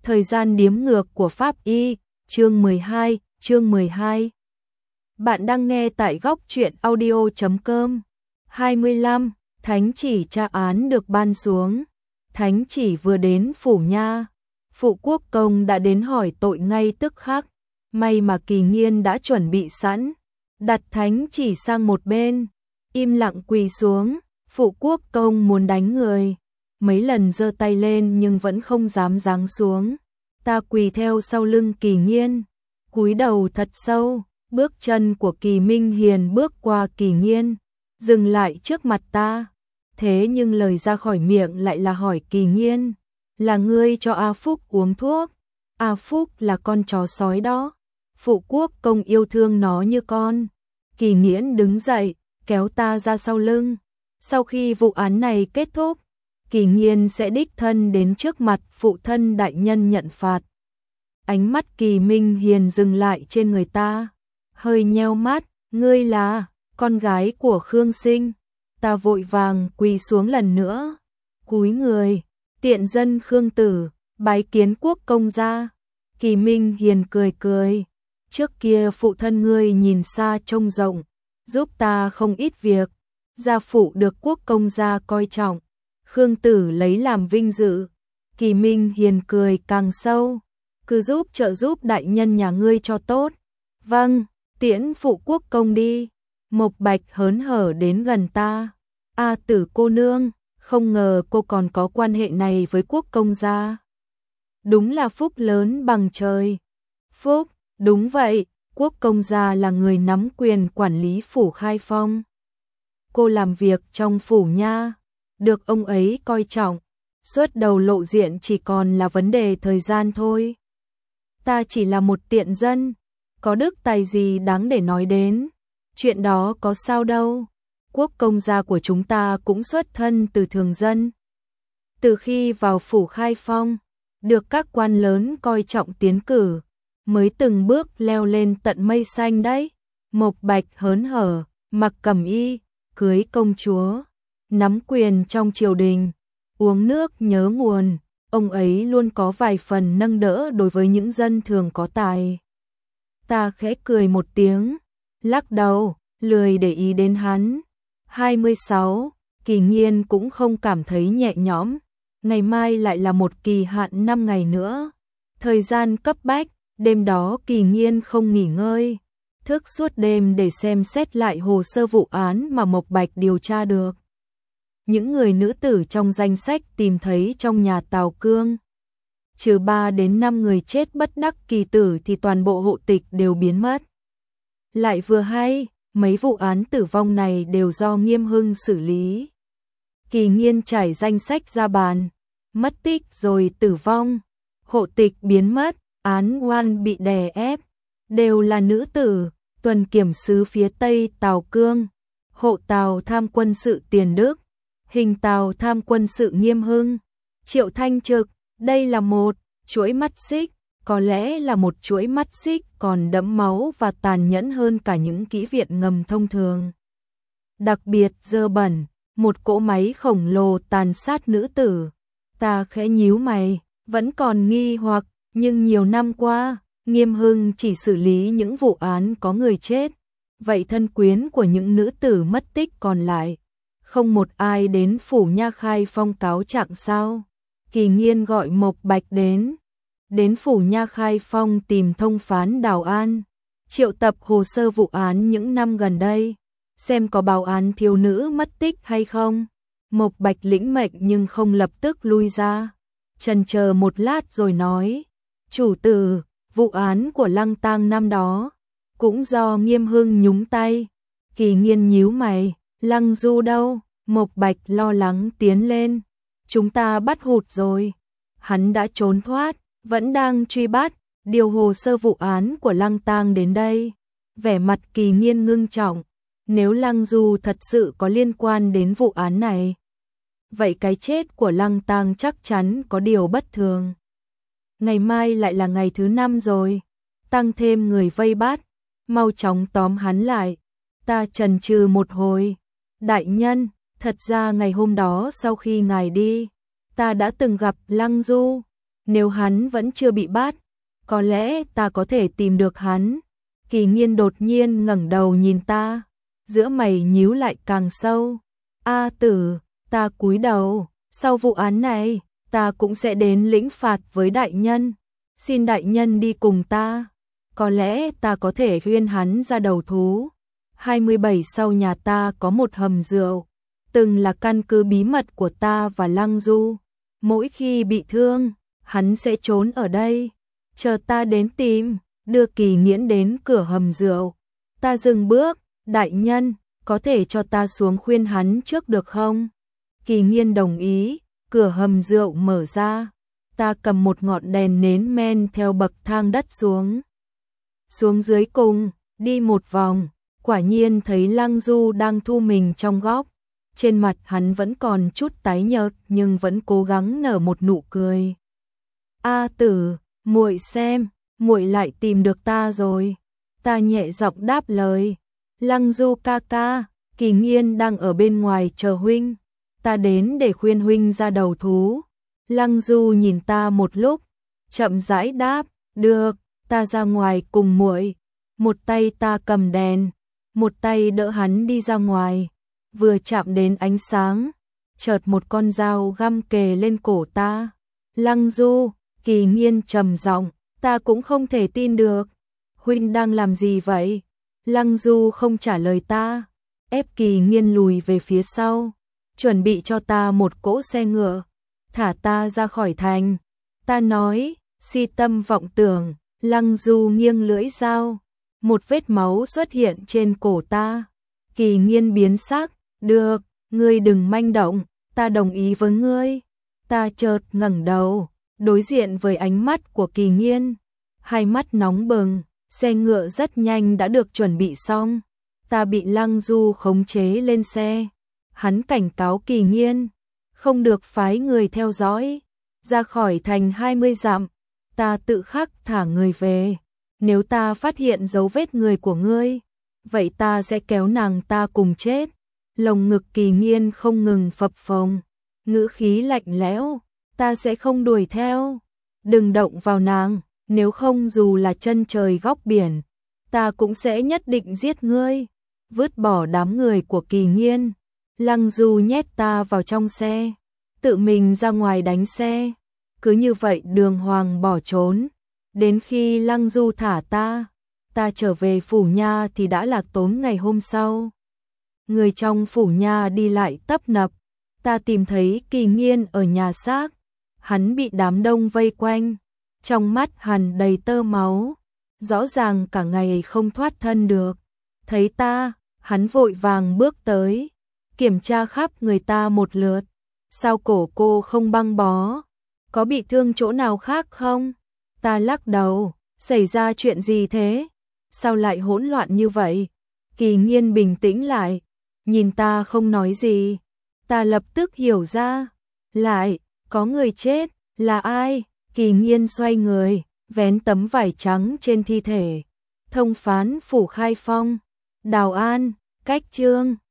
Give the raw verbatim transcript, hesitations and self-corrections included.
Thời gian điếm ngược của Pháp Y, chương mười hai, chương mười hai. Bạn đang nghe tại góc truyện audio chấm com. hai mươi lăm. Thánh chỉ tra án được ban xuống. Thánh chỉ vừa đến phủ nha, phụ quốc công đã đến hỏi tội ngay tức khắc. May mà Kỳ Nghiên đã chuẩn bị sẵn, đặt thánh chỉ sang một bên, im lặng quỳ xuống. Phụ quốc công muốn đánh người, mấy lần giơ tay lên nhưng vẫn không dám giáng xuống. Ta quỳ theo sau lưng Kỳ Nghiên, cúi đầu thật sâu. Bước chân của Kỳ Minh Hiền bước qua Kỳ Nghiên, dừng lại trước mặt ta. Thế nhưng lời ra khỏi miệng lại là hỏi Kỳ Nghiên, là ngươi cho A Phúc uống thuốc? A Phúc là con chó sói đó, phụ quốc công yêu thương nó như con. Kỳ Nghiên đứng dậy, kéo ta ra sau lưng. Sau khi vụ án này kết thúc, Kỳ Nghiên sẽ đích thân đến trước mặt phụ thân đại nhân nhận phạt. Ánh mắt Kỳ Minh Hiền dừng lại trên người ta, hơi nheo mắt. Ngươi là con gái của Khương Sinh? Ta vội vàng quỳ xuống lần nữa, cúi người. Tiện dân Khương tử, bái kiến quốc công gia. Kỳ Minh Hiền cười cười. Trước kia phụ thân ngươi nhìn xa trông rộng, giúp ta không ít việc, gia phụ được quốc công gia coi trọng, Khương tử lấy làm vinh dự. Kỳ Minh Hiền cười càng sâu. Cứ giúp trợ giúp đại nhân nhà ngươi cho tốt. Vâng, tiễn phụ quốc công đi. Mộc Bạch hớn hở đến gần ta. A Tử cô nương, không ngờ cô còn có quan hệ này với quốc công gia. Đúng là phúc lớn bằng trời. Phúc, đúng vậy, quốc công gia là người nắm quyền quản lý phủ Khai Phong. Cô làm việc trong phủ nha, được ông ấy coi trọng, suốt đầu lộ diện chỉ còn là vấn đề thời gian thôi. Ta chỉ là một tiện dân, có đức tài gì đáng để nói đến, chuyện đó có sao đâu. Quốc công gia của chúng ta cũng xuất thân từ thường dân. Từ khi vào phủ Khai Phong, được các quan lớn coi trọng tiến cử, mới từng bước leo lên tận mây xanh đấy. Mộc Bạch hớn hở, mặc cẩm y, cưới công chúa, nắm quyền trong triều đình, uống nước nhớ nguồn. Ông ấy luôn có vài phần nâng đỡ đối với những dân thường có tài. Ta khẽ cười một tiếng, lắc đầu, lười để ý đến hắn. hai mươi sáu. Kỳ Nghiên cũng không cảm thấy nhẹ nhõm. Ngày mai lại là một kỳ hạn năm ngày nữa. Thời gian cấp bách, đêm đó Kỳ Nghiên không nghỉ ngơi, thức suốt đêm để xem xét lại hồ sơ vụ án mà Mộc Bạch điều tra được. Những người nữ tử trong danh sách tìm thấy trong nhà Tào Cương, trừ ba đến năm người chết bất đắc kỳ tử thì toàn bộ hộ tịch đều biến mất. Lại vừa hay, mấy vụ án tử vong này đều do Nghiêm Hưng xử lý. Kỳ Nghiên trải danh sách ra bàn, mất tích rồi tử vong, hộ tịch biến mất, án oan bị đè ép, đều là nữ tử. Tuần kiểm sứ phía Tây Tào Cương, hộ Tào tham quân sự Tiền Đức, hình Tào tham quân sự Nghiêm Hưng, Triệu Thanh Trực. Đây là một chuỗi mắt xích, có lẽ là một chuỗi mắt xích còn đẫm máu và tàn nhẫn hơn cả những kỹ viện ngầm thông thường. Đặc biệt dơ bẩn, một cỗ máy khổng lồ tàn sát nữ tử. Ta khẽ nhíu mày, vẫn còn nghi hoặc, nhưng nhiều năm qua, Nghiêm Hưng chỉ xử lý những vụ án có người chết. Vậy thân quyến của những nữ tử mất tích còn lại, không một ai đến phủ Nha Khai Phong cáo trạng sao? Kỳ Nghiên gọi Mộc Bạch đến, đến phủ Nha Khai Phong tìm thông phán Đào An, triệu tập hồ sơ vụ án những năm gần đây, xem có báo án thiếu nữ mất tích hay không. Mộc Bạch lĩnh mệnh nhưng không lập tức lui ra, chần chờ một lát rồi nói: chủ tử, vụ án của Lăng Tang năm đó cũng do Nghiêm Hưng nhúng tay. Kỳ Nghiên nhíu mày, Lăng Du đâu? Mộc Bạch lo lắng tiến lên. Chúng ta bắt hụt rồi, hắn đã trốn thoát, vẫn đang truy bắt, điều hồ sơ vụ án của Lăng Tang đến đây. Vẻ mặt Kỳ Nghiên ngưng trọng, nếu Lăng Du thật sự có liên quan đến vụ án này, vậy cái chết của Lăng Tang chắc chắn có điều bất thường. Ngày mai lại là ngày thứ năm rồi, tăng thêm người vây bắt, mau chóng tóm hắn lại. Ta chần chừ một hồi, đại nhân, thật ra ngày hôm đó sau khi ngài đi, ta đã từng gặp Lăng Du. nếu hắn vẫn chưa bị bắt, có lẽ ta có thể tìm được hắn. Kỳ Nghiên đột nhiên ngẩng đầu nhìn ta, giữa mày nhíu lại càng sâu. A Tử, ta cúi đầu, sau vụ án này, ta cũng sẽ đến lĩnh phạt với đại nhân. Xin đại nhân đi cùng ta, có lẽ ta có thể khuyên hắn ra đầu thú. hai mươi bảy sau nhà ta có một hầm rượu, từng là căn cứ bí mật của ta và Lăng Du. Mỗi khi bị thương, hắn sẽ trốn ở đây, chờ ta đến tìm, đưa Kỳ Nghiễn đến cửa hầm rượu. Ta dừng bước, đại nhân, có thể cho ta xuống khuyên hắn trước được không? Kỳ Nghiên đồng ý, cửa hầm rượu mở ra. Ta cầm một ngọn đèn nến men theo bậc thang đất xuống. Xuống dưới cùng, đi một vòng, quả nhiên thấy Lăng Du đang thu mình trong góc. Trên mặt hắn vẫn còn chút tái nhợt nhưng vẫn cố gắng nở một nụ cười. A Tử, muội xem, muội lại tìm được ta rồi. Ta nhẹ giọng đáp lời. Lăng Du ca ca, Kỳ Nghiên đang ở bên ngoài chờ huynh. Ta đến để khuyên huynh ra đầu thú. Lăng Du nhìn ta một lúc, chậm rãi đáp, được, ta ra ngoài cùng muội. Một tay ta cầm đèn, một tay đỡ hắn đi ra ngoài. Vừa chạm đến ánh sáng, chợt một con dao găm kề lên cổ ta. Lăng Du, Kỳ Nghiên trầm giọng, ta cũng không thể tin được. Huynh đang làm gì vậy? Lăng Du không trả lời ta, ép Kỳ Nghiên lùi về phía sau, chuẩn bị cho ta một cỗ xe ngựa, thả ta ra khỏi thành. Ta nói, si tâm vọng tưởng. Lăng Du nghiêng lưỡi dao, một vết máu xuất hiện trên cổ ta. Kỳ Nghiên biến sắc, được, ngươi đừng manh động, ta đồng ý với ngươi. Ta chợt ngẩng đầu, đối diện với ánh mắt của Kỳ Nghiên, hai mắt nóng bừng. Xe ngựa rất nhanh đã được chuẩn bị xong. Ta bị Lăng Du khống chế lên xe. Hắn cảnh cáo Kỳ Nghiên, không được phái người theo dõi, ra khỏi thành hai mươi dặm. Ta tự khắc thả người về. Nếu ta phát hiện dấu vết người của ngươi, vậy ta sẽ kéo nàng ta cùng chết. Lồng ngực Kỳ Nghiên không ngừng phập phồng, ngữ khí lạnh lẽo, ta sẽ không đuổi theo. Đừng động vào nàng, nếu không dù là chân trời góc biển, ta cũng sẽ nhất định giết ngươi. Vứt bỏ đám người của Kỳ Nghiên, Lăng Du nhét ta vào trong xe, tự mình ra ngoài đánh xe. Cứ như vậy đường hoàng bỏ trốn. Đến khi Lăng Du thả ta, ta trở về phủ nha thì đã là tối ngày hôm sau. Người trong phủ nha đi lại tấp nập. Ta tìm thấy Kỳ Nghiên ở nhà xác, hắn bị đám đông vây quanh, trong mắt hắn đầy tơ máu, rõ ràng cả ngày không thoát thân được. Thấy ta, hắn vội vàng bước tới, kiểm tra khắp người ta một lượt. Sao cổ cô không băng bó? Có bị thương chỗ nào khác không? Ta lắc đầu, xảy ra chuyện gì thế? Sao lại hỗn loạn như vậy? Kỳ Nghiên bình tĩnh lại, nhìn ta không nói gì. Ta lập tức hiểu ra, lại, có người chết, là ai? Kỳ Nghiên xoay người, vén tấm vải trắng trên thi thể. Thông phán phủ Khai Phong, Đào An, Cách Trương.